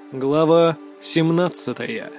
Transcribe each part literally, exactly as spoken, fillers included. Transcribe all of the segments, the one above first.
Глава семнадцатая.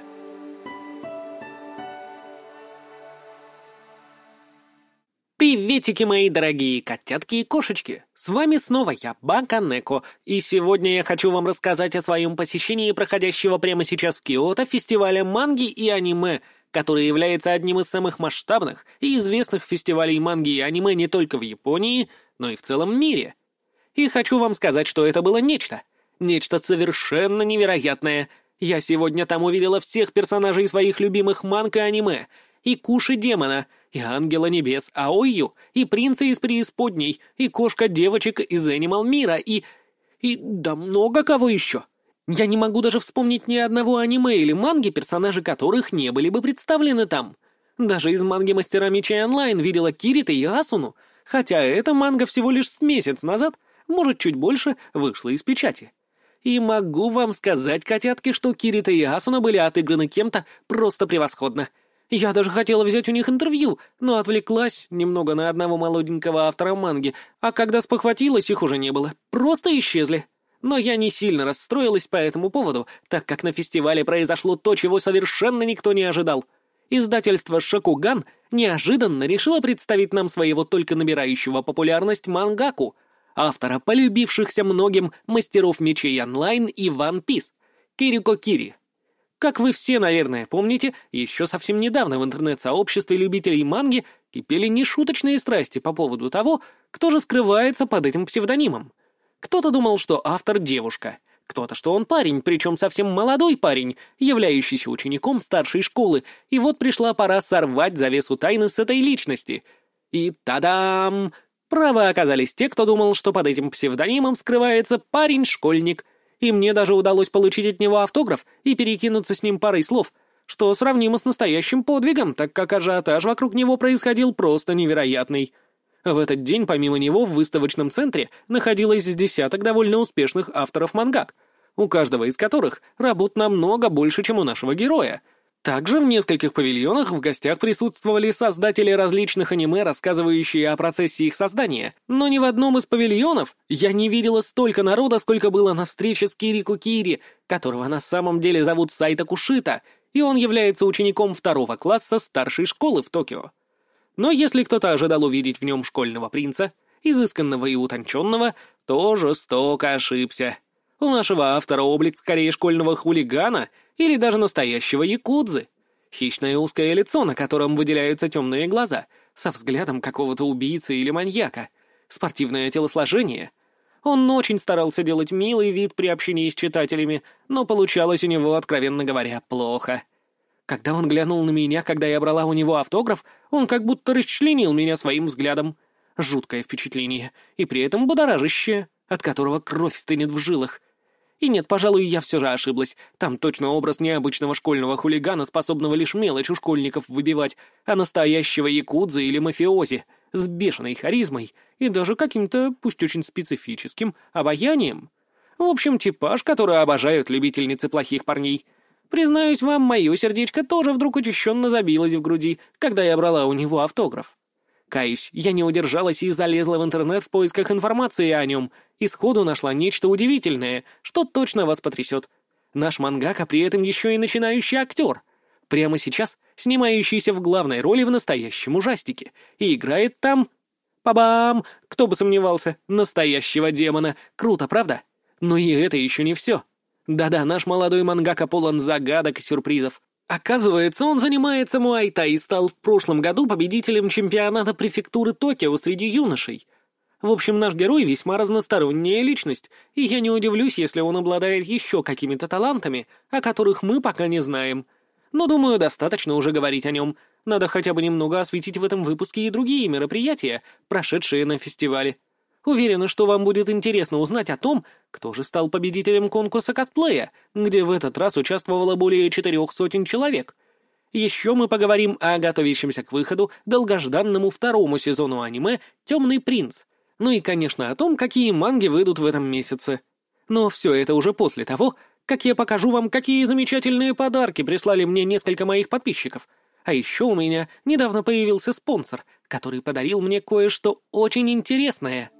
Приветики, мои дорогие котятки и кошечки! С вами снова я, Баканеко, и сегодня я хочу вам рассказать о своем посещении проходящего прямо сейчас в Киото фестиваля манги и аниме, который является одним из самых масштабных и известных фестивалей манги и аниме не только в Японии, но и в целом мире. И хочу вам сказать, что это было нечто. Нечто совершенно невероятное. Я сегодня там увидела всех персонажей своих любимых манг и аниме. И Куши-демона, и Ангела Небес Аою, и Принца из Преисподней, и Кошка-девочек из Энимал Мира, и... и... да много кого еще. Я не могу даже вспомнить ни одного аниме или манги, персонажи которых не были бы представлены там. Даже из манги Мастера Мечей Онлайн видела Кирита и Асуну, хотя эта манга всего лишь с месяц назад, может чуть больше, вышла из печати. И могу вам сказать, котятки, что Кирита и Асуна были отыграны кем-то просто превосходно. Я даже хотела взять у них интервью, но отвлеклась немного на одного молоденького автора манги, а когда спохватилась, их уже не было. Просто исчезли. Но я не сильно расстроилась по этому поводу, так как на фестивале произошло то, чего совершенно никто не ожидал. Издательство «Шокуган» неожиданно решило представить нам своего только набирающего популярность мангаку, автора полюбившихся многим мастеров мечей онлайн и One Piece, Кирико Кири. Как вы все, наверное, помните, еще совсем недавно в интернет-сообществе любителей манги кипели нешуточные страсти по поводу того, кто же скрывается под этим псевдонимом. Кто-то думал, что автор девушка, кто-то, что он парень, причем совсем молодой парень, являющийся учеником старшей школы, и вот пришла пора сорвать завесу тайны с этой личности. И та-дам! Правы оказались те, кто думал, что под этим псевдонимом скрывается парень-школьник, и мне даже удалось получить от него автограф и перекинуться с ним парой слов, что сравнимо с настоящим подвигом, так как ажиотаж вокруг него происходил просто невероятный. В этот день помимо него в выставочном центре находилось с десяток довольно успешных авторов мангак, у каждого из которых работ намного больше, чем у нашего героя. Также в нескольких павильонах в гостях присутствовали создатели различных аниме, рассказывающие о процессе их создания, но ни в одном из павильонов я не видела столько народа, сколько было на встрече с Кирико Кири, которого на самом деле зовут Сайто Кушита, и он является учеником второго класса старшей школы в Токио. Но если кто-то ожидал увидеть в нем школьного принца, изысканного и утонченного, то жестоко ошибся. У нашего автора облик скорее школьного хулигана или даже настоящего якудзы. Хищное узкое лицо, на котором выделяются темные глаза, со взглядом какого-то убийцы или маньяка. Спортивное телосложение. Он очень старался делать милый вид при общении с читателями, но получалось у него, откровенно говоря, плохо. Когда он глянул на меня, когда я брала у него автограф, он как будто расчленил меня своим взглядом. Жуткое впечатление, и при этом будоражащее, от которого кровь стынет в жилах. И нет, пожалуй, я все же ошиблась. Там точно образ необычного школьного хулигана, способного лишь мелочь у школьников выбивать, а настоящего якудзы или мафиози, с бешеной харизмой и даже каким-то, пусть очень специфическим, обаянием. В общем, типаж, который обожают любительницы плохих парней. Признаюсь вам, мое сердечко тоже вдруг учащенно забилось в груди, когда я брала у него автограф. Каюсь, я не удержалась и залезла в интернет в поисках информации о нем, и сходу нашла нечто удивительное, что точно вас потрясет. Наш мангака при этом еще и начинающий актер. Прямо сейчас снимающийся в главной роли в настоящем ужастике. И играет там... Па-бам! Кто бы сомневался, настоящего демона. Круто, правда? Но и это еще не все. Да-да, наш молодой мангака полон загадок и сюрпризов. Оказывается, он занимается муай-тай и стал в прошлом году победителем чемпионата префектуры Токио среди юношей. В общем, наш герой весьма разносторонняя личность, и я не удивлюсь, если он обладает еще какими-то талантами, о которых мы пока не знаем. Но, думаю, достаточно уже говорить о нем. Надо хотя бы немного осветить в этом выпуске и другие мероприятия, прошедшие на фестивале. Уверена, что вам будет интересно узнать о том, кто же стал победителем конкурса косплея, где в этот раз участвовало более четырех сотен человек. Еще мы поговорим о готовящемся к выходу долгожданному второму сезону аниме «Темный принц». Ну и, конечно, о том, какие манги выйдут в этом месяце. Но все это уже после того, как я покажу вам, какие замечательные подарки прислали мне несколько моих подписчиков. А еще у меня недавно появился спонсор, который подарил мне кое-что очень интересное.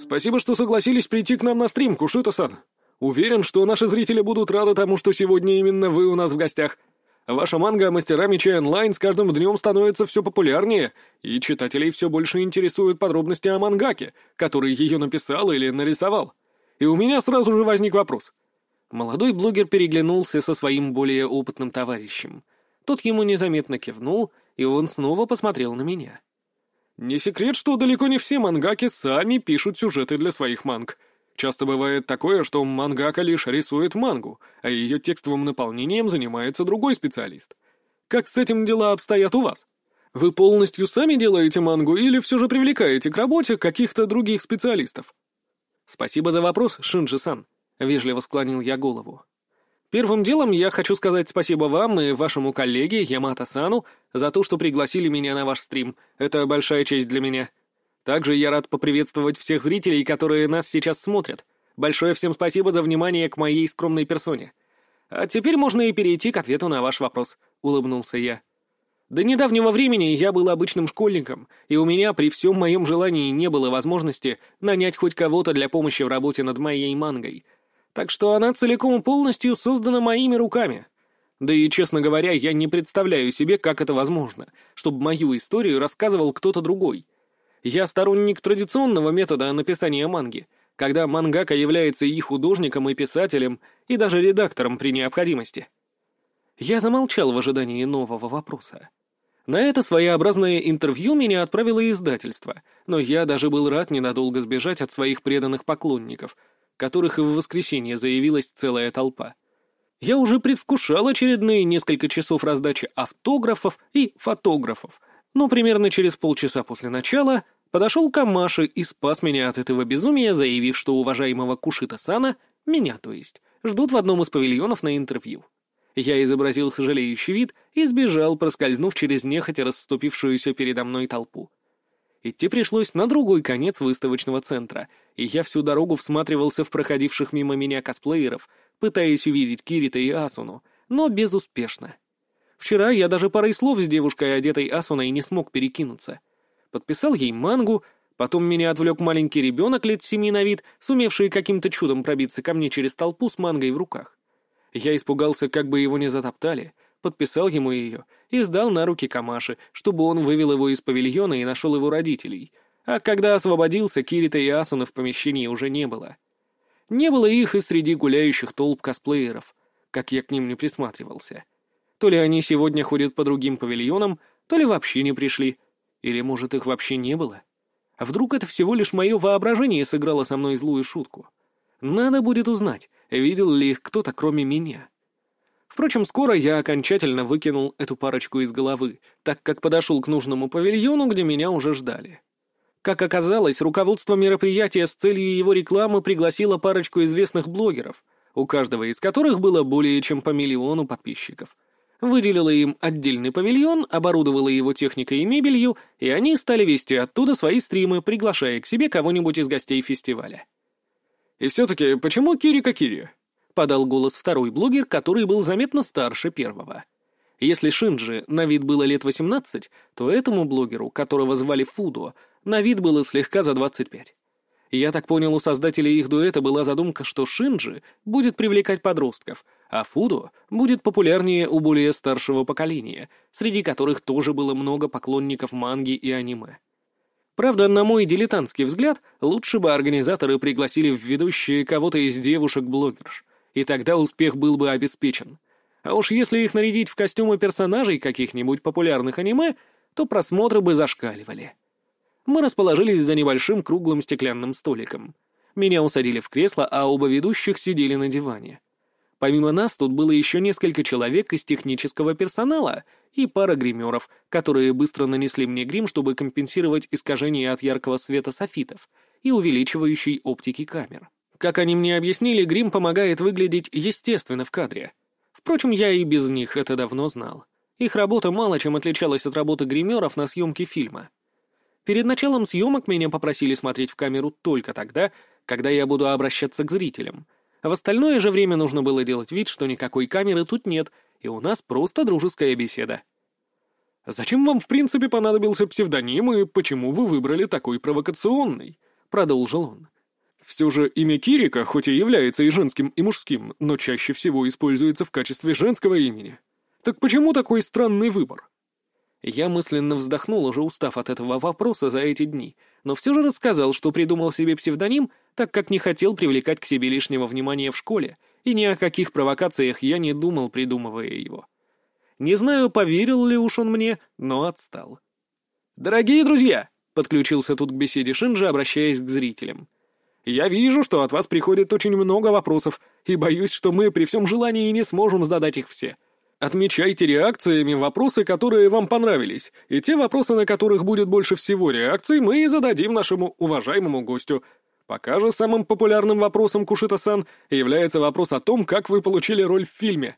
Спасибо, что согласились прийти к нам на стрим, Кушита-сан. Уверен, что наши зрители будут рады тому, что сегодня именно вы у нас в гостях. Ваша манга «Мастера меча онлайн» с каждым днем становится все популярнее, и читателей все больше интересуют подробности о мангаке, который ее написал или нарисовал. И у меня сразу же возник вопрос. Молодой блогер переглянулся со своим более опытным товарищем. Тот ему незаметно кивнул, и он снова посмотрел на меня. Не секрет, что далеко не все мангаки сами пишут сюжеты для своих манг. Часто бывает такое, что мангака лишь рисует мангу, а ее текстовым наполнением занимается другой специалист. Как с этим дела обстоят у вас? Вы полностью сами делаете мангу или все же привлекаете к работе каких-то других специалистов? Спасибо за вопрос, Шинджи-сан. Вежливо склонил я голову. Первым делом я хочу сказать спасибо вам и вашему коллеге Ямато-сану за то, что пригласили меня на ваш стрим. Это большая честь для меня. Также я рад поприветствовать всех зрителей, которые нас сейчас смотрят. Большое всем спасибо за внимание к моей скромной персоне. А теперь можно и перейти к ответу на ваш вопрос, улыбнулся я. До недавнего времени я был обычным школьником, и у меня при всем моем желании не было возможности нанять хоть кого-то для помощи в работе над моей мангой. Так что она целиком и полностью создана моими руками. Да и, честно говоря, я не представляю себе, как это возможно, чтобы мою историю рассказывал кто-то другой. Я сторонник традиционного метода написания манги, когда мангака является и художником, и писателем, и даже редактором при необходимости. Я замолчал в ожидании нового вопроса. На это своеобразное интервью меня отправило издательство, но я даже был рад ненадолго сбежать от своих преданных поклонников, которых и в воскресенье заявилась целая толпа. Я уже предвкушал очередные несколько часов раздачи автографов и фотографов, но примерно через полчаса после начала подошел Камаши и спас меня от этого безумия, заявив, что уважаемого Кушита-сана, меня то есть, ждут в одном из павильонов на интервью. Я изобразил сожалеющий вид и сбежал, проскользнув через нехотя расступившуюся передо мной толпу. Идти пришлось на другой конец выставочного центра, и я всю дорогу всматривался в проходивших мимо меня косплееров, пытаясь увидеть Кирита и Асуну, но безуспешно. Вчера я даже парой слов с девушкой, одетой Асуной, не смог перекинуться. Подписал ей мангу, потом меня отвлек маленький ребенок лет семи на вид, сумевший каким-то чудом пробиться ко мне через толпу с мангой в руках. Я испугался, как бы его не затоптали, подписал ему ее и сдал на руки Камаши, чтобы он вывел его из павильона и нашел его родителей. А когда освободился, Кирита и Асуны в помещении уже не было. Не было их и среди гуляющих толп косплееров, как я к ним не присматривался. То ли они сегодня ходят по другим павильонам, то ли вообще не пришли. Или, может, их вообще не было? А вдруг это всего лишь мое воображение сыграло со мной злую шутку? Надо будет узнать, видел ли их кто-то кроме меня. Впрочем, скоро я окончательно выкинул эту парочку из головы, так как подошел к нужному павильону, где меня уже ждали. Как оказалось, руководство мероприятия с целью его рекламы пригласило парочку известных блогеров, у каждого из которых было более чем по миллиону подписчиков. Выделила им отдельный павильон, оборудовала его техникой и мебелью, и они стали вести оттуда свои стримы, приглашая к себе кого-нибудь из гостей фестиваля. «И все-таки, почему Кирика-Кири?» — подал голос второй блогер, который был заметно старше первого. Если Шинджи на вид было лет восемнадцать, то этому блогеру, которого звали Фудо, на вид было слегка за двадцать пять. Я так понял, у создателей их дуэта была задумка, что Шинджи будет привлекать подростков, а Фудо будет популярнее у более старшего поколения, среди которых тоже было много поклонников манги и аниме. Правда, на мой дилетантский взгляд, лучше бы организаторы пригласили в ведущие кого-то из девушек-блогерш, и тогда успех был бы обеспечен. А уж если их нарядить в костюмы персонажей каких-нибудь популярных аниме, то просмотры бы зашкаливали. Мы расположились за небольшим круглым стеклянным столиком. Меня усадили в кресло, а оба ведущих сидели на диване. Помимо нас тут было еще несколько человек из технического персонала и пара гримеров, которые быстро нанесли мне грим, чтобы компенсировать искажение от яркого света софитов и увеличивающей оптики камер. Как они мне объяснили, грим помогает выглядеть естественно в кадре. Впрочем, я и без них это давно знал. Их работа мало чем отличалась от работы гримеров на съемке фильма. Перед началом съемок меня попросили смотреть в камеру только тогда, когда я буду обращаться к зрителям. А в остальное же время нужно было делать вид, что никакой камеры тут нет, и у нас просто дружеская беседа. «Зачем вам в принципе понадобился псевдоним, и почему вы выбрали такой провокационный?» — продолжил он. Все же имя Кирика, хоть и является и женским, и мужским, но чаще всего используется в качестве женского имени. Так почему такой странный выбор? Я мысленно вздохнул, уже устав от этого вопроса за эти дни, но все же рассказал, что придумал себе псевдоним, так как не хотел привлекать к себе лишнего внимания в школе, и ни о каких провокациях я не думал, придумывая его. Не знаю, поверил ли уж он мне, но отстал. «Дорогие друзья!» — подключился тут к беседе Шинджи, обращаясь к зрителям. «Я вижу, что от вас приходит очень много вопросов, и боюсь, что мы при всем желании не сможем задать их все. Отмечайте реакциями вопросы, которые вам понравились, и те вопросы, на которых будет больше всего реакций, мы и зададим нашему уважаемому гостю. Пока же самым популярным вопросом, Кушита-сан, является вопрос о том, как вы получили роль в фильме».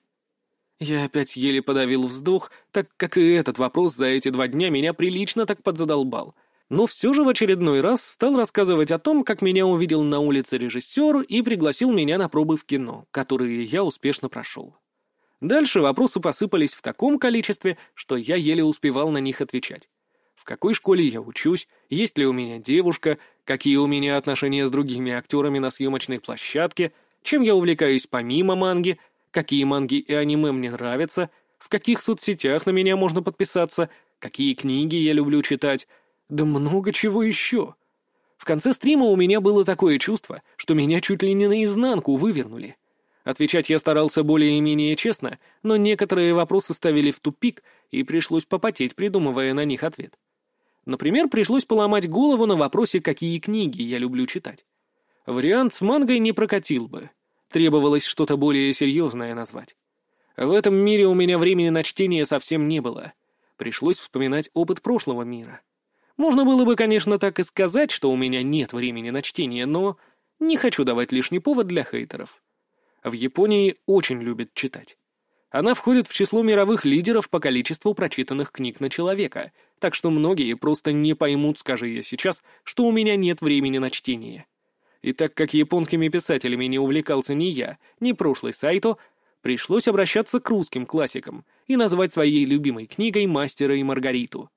Я опять еле подавил вздох, так как и этот вопрос за эти два дня меня прилично так подзадолбал. Но все же в очередной раз стал рассказывать о том, как меня увидел на улице режиссер и пригласил меня на пробы в кино, которые я успешно прошел. Дальше вопросы посыпались в таком количестве, что я еле успевал на них отвечать. В какой школе я учусь, есть ли у меня девушка, какие у меня отношения с другими актерами на съемочной площадке, чем я увлекаюсь помимо манги, какие манги и аниме мне нравятся, в каких соцсетях на меня можно подписаться, какие книги я люблю читать, да много чего еще. В конце стрима у меня было такое чувство, что меня чуть ли не наизнанку вывернули. Отвечать я старался более-менее честно, но некоторые вопросы ставили в тупик, и пришлось попотеть, придумывая на них ответ. Например, пришлось поломать голову на вопросе, какие книги я люблю читать. Вариант с мангой не прокатил бы. Требовалось что-то более серьезное назвать. В этом мире у меня времени на чтение совсем не было. Пришлось вспоминать опыт прошлого мира. Можно было бы, конечно, так и сказать, что у меня нет времени на чтение, но не хочу давать лишний повод для хейтеров. В Японии очень любят читать. Она входит в число мировых лидеров по количеству прочитанных книг на человека, так что многие просто не поймут, скажи я сейчас, что у меня нет времени на чтение. И так как японскими писателями не увлекался ни я, ни прошлый Сайто, пришлось обращаться к русским классикам и назвать своей любимой книгой «Мастера и Маргариту».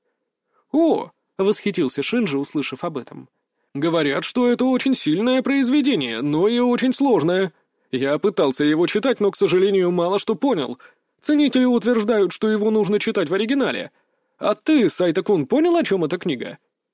«О!» — восхитился Шинджи, услышав об этом. «Говорят, что это очень сильное произведение, но и очень сложное. Я пытался его читать, но, к сожалению, мало что понял. Ценители утверждают, что его нужно читать в оригинале. А ты, Сайто-кун, понял, о чем эта книга?»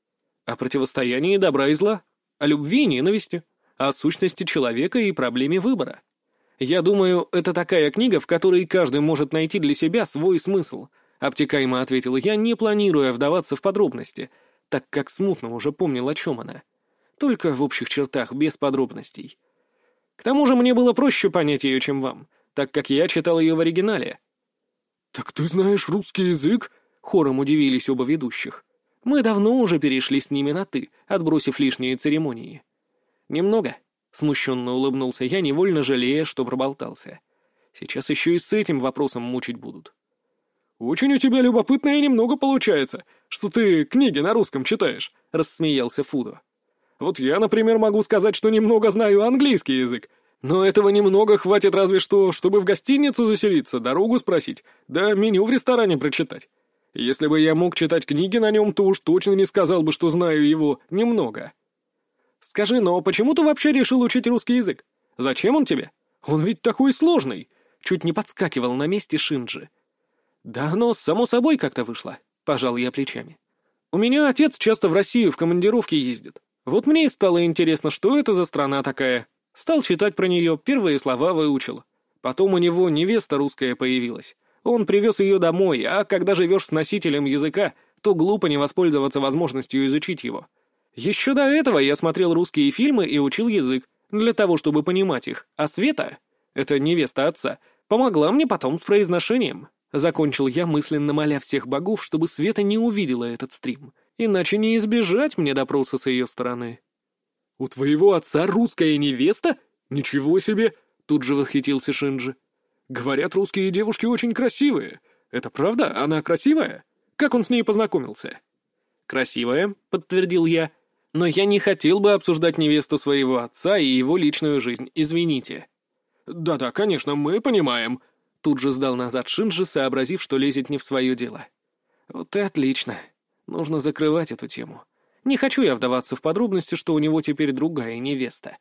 «О противостоянии добра и зла, о любви и ненависти, о сущности человека и проблеме выбора. Я думаю, это такая книга, в которой каждый может найти для себя свой смысл», — обтекаемо ответил я, не планируя вдаваться в подробности, так как смутно уже помнил, о чем она. Только в общих чертах, без подробностей. К тому же мне было проще понять ее, чем вам, так как я читал ее в оригинале. «Так ты знаешь русский язык?» — хором удивились оба ведущих. Мы давно уже перешли с ними на «ты», отбросив лишние церемонии. «Немного», — смущенно улыбнулся я, невольно жалея, что проболтался. «Сейчас еще и с этим вопросом мучить будут». «Очень у тебя любопытно и немного получается, что ты книги на русском читаешь», — рассмеялся Фудо. «Вот я, например, могу сказать, что немного знаю английский язык, но этого немного хватит разве что, чтобы в гостиницу заселиться, дорогу спросить, да меню в ресторане прочитать. Если бы я мог читать книги на нем, то уж точно не сказал бы, что знаю его немного». «Скажи, но почему ты вообще решил учить русский язык? Зачем он тебе? Он ведь такой сложный!» Чуть не подскакивал на месте Шинджи. «Да оно само собой как-то вышло», — пожал я плечами. «У меня отец часто в Россию в командировки ездит. Вот мне и стало интересно, что это за страна такая. Стал читать про нее, первые слова выучил. Потом у него невеста русская появилась. Он привез ее домой, а когда живешь с носителем языка, то глупо не воспользоваться возможностью изучить его. Еще до этого я смотрел русские фильмы и учил язык, для того, чтобы понимать их. А Света, это невеста отца, помогла мне потом с произношением». Закончил я, мысленно моля всех богов, чтобы Света не увидела этот стрим. Иначе не избежать мне допроса с ее стороны. «У твоего отца русская невеста? Ничего себе!» — тут же восхитился Шинджи. «Говорят, русские девушки очень красивые. Это правда? Она красивая? Как он с ней познакомился?» «Красивая», — подтвердил я. «Но я не хотел бы обсуждать невесту своего отца и его личную жизнь, извините». «Да-да, конечно, мы понимаем». Тут же сдал назад Шинджи, сообразив, что лезет не в свое дело. «Вот и отлично. Нужно закрывать эту тему. Не хочу я вдаваться в подробности, что у него теперь другая невеста.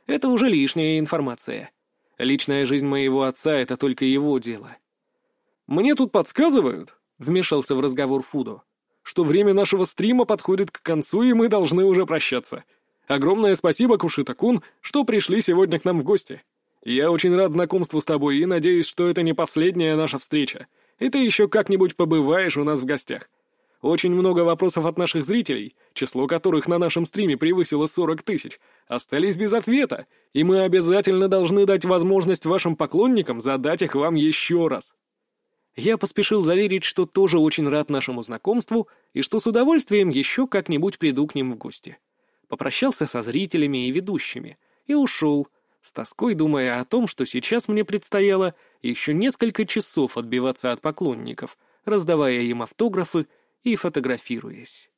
Это уже лишняя информация. Личная жизнь моего отца — это только его дело. «Мне тут подсказывают», — вмешался в разговор Фудо, «что время нашего стрима подходит к концу, и мы должны уже прощаться. Огромное спасибо, Кушита-кун, что пришли сегодня к нам в гости. Я очень рад знакомству с тобой и надеюсь, что это не последняя наша встреча, и ты еще как-нибудь побываешь у нас в гостях. Очень много вопросов от наших зрителей, число которых на нашем стриме превысило сорок тысяч, остались без ответа, и мы обязательно должны дать возможность вашим поклонникам задать их вам еще раз». Я поспешил заверить, что тоже очень рад нашему знакомству и что с удовольствием еще как-нибудь приду к ним в гости. Попрощался со зрителями и ведущими и ушел, с тоской думая о том, что сейчас мне предстояло еще несколько часов отбиваться от поклонников, раздавая им автографы и фотографируясь.